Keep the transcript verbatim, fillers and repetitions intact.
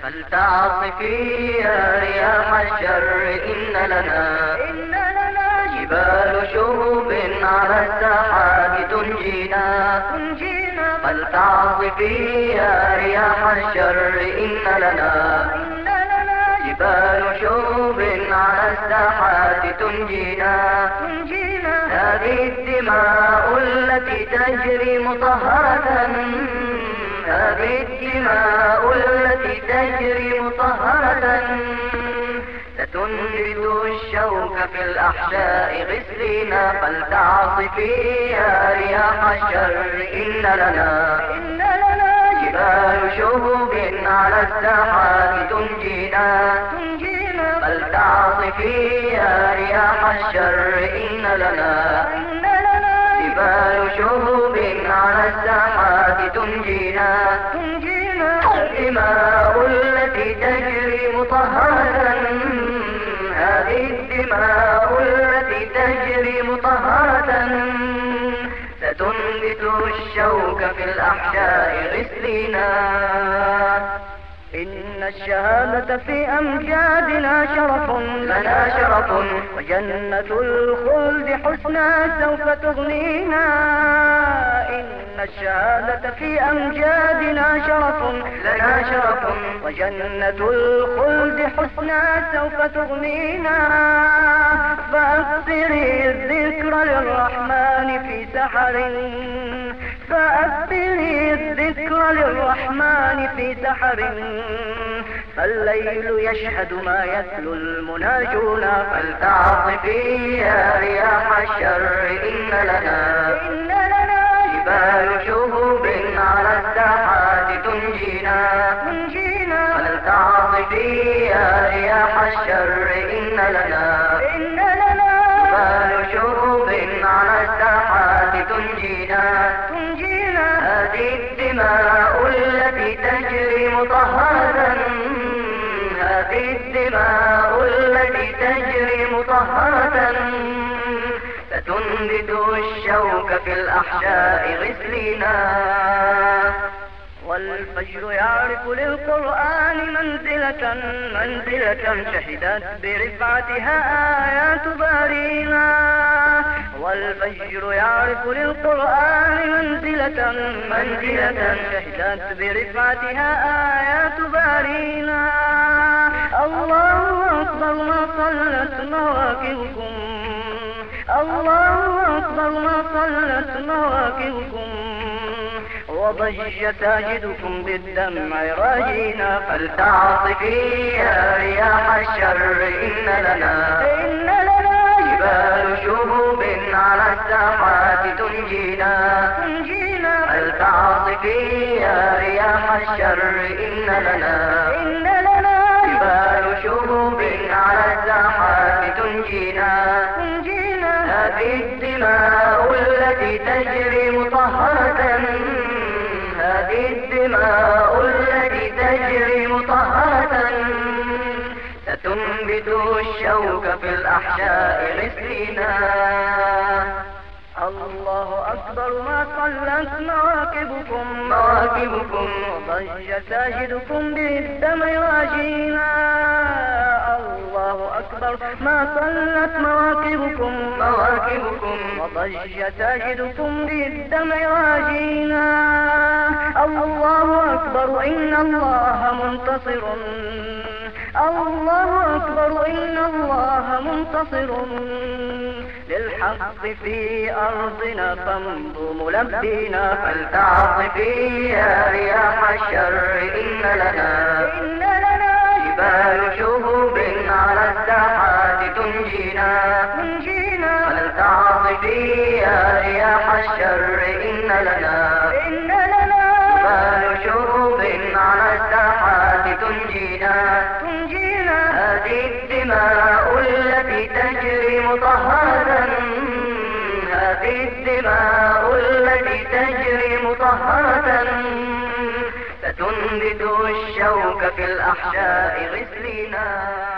فلتعصفي يا رياح الشر إن لنا جبال شهوب على السحاب تنجينا فلتعصفي يا رياح الشر إن لنا جبال شهوب على السحاب تنجينا هذه الدماء التي تجري مطهرة هذه الدماء التي تجري مطهرة ستنبت الشوك في الأحشاء غسلينا فلتعصفي يا رياح الشر إن لنا جبال شهوب على السحاب تنجينا فلتعصفي يا رياح الشر إن لنا جبال شهوب على السحاب تنجينا الدماء التي تجري مطهرة هذه الدماء التي تجري مطهرة ستنبت الشوك في الأحشاء غسلينا إن الشهادة في أمجادنا شرف لنا شرف وجنة الخلد حسنى سوف تغنينا إن الشهادة في أمجادنا شرف لنا شرف وجنة الخلد حسنى سوف تغنينا فأكثري الذكر للرحمن في سحر فأكثري الذكر للرحمن في سحر فالليل يشهد ما يتلو المناجون فلتعصفي يا رياح الشر إن لنا جبال شهوب على السحاب تنجينا فلتعصفي يا رياح الشر إن لنا جبال شهوب على السحاب تنجينا هذه الدماء التي تجري مطهرة هذه الدماء التي تجري مطهرة ستنبت الشوك في الأحشاء غسلينا والفجر يعرف للقرآن منزلة منزلة شهدت برفعتها آيات بارينا والفجر يعرف للقرآن منزلة منزلة شهدت برفعتها آيات بارينا الله أكبر ما صلت مواكبكم الله أكبر ما صلت مواكبكم وضج ساجدكم بالدمع راجينا فلتعصفي يا رياح الشر إن لنا إن لنا جبال شهوب على السحاب تنجينا فلتعصفي يا رياح الشر إن لنا إن لنا جبال شهوب على السحاب تنجينا هذه الدماء التي تجري مطهرة هذه الدماء التي تجري مطهرة ستنبت الشوك في الأحشاء غسلينا الله أكبر ما صلت مواكبكم مواكبكم وضج ساجدكم بالدمع راجينا الله أكبر ما صلت مواكبكم مواكبكم وضج ساجدكم بالدمع راجينا الله أكبر إن الله منتصر الله أكبر إن الله منتصر للحق في أرضنا فامضوا ملبينا فلتعصفي يا رياح الشر إن لنا إن لنا جبال شهوب على السحاب تنجينا فلتعصفي يا رياح الشر إن لنا إن لنا جبال شهوب على السحاب تنجينا هذه الدماء التي تجري مطهرة هذه الدماء التي تجري مطهرة ستنبت الشوك في الأحشاء غسلينا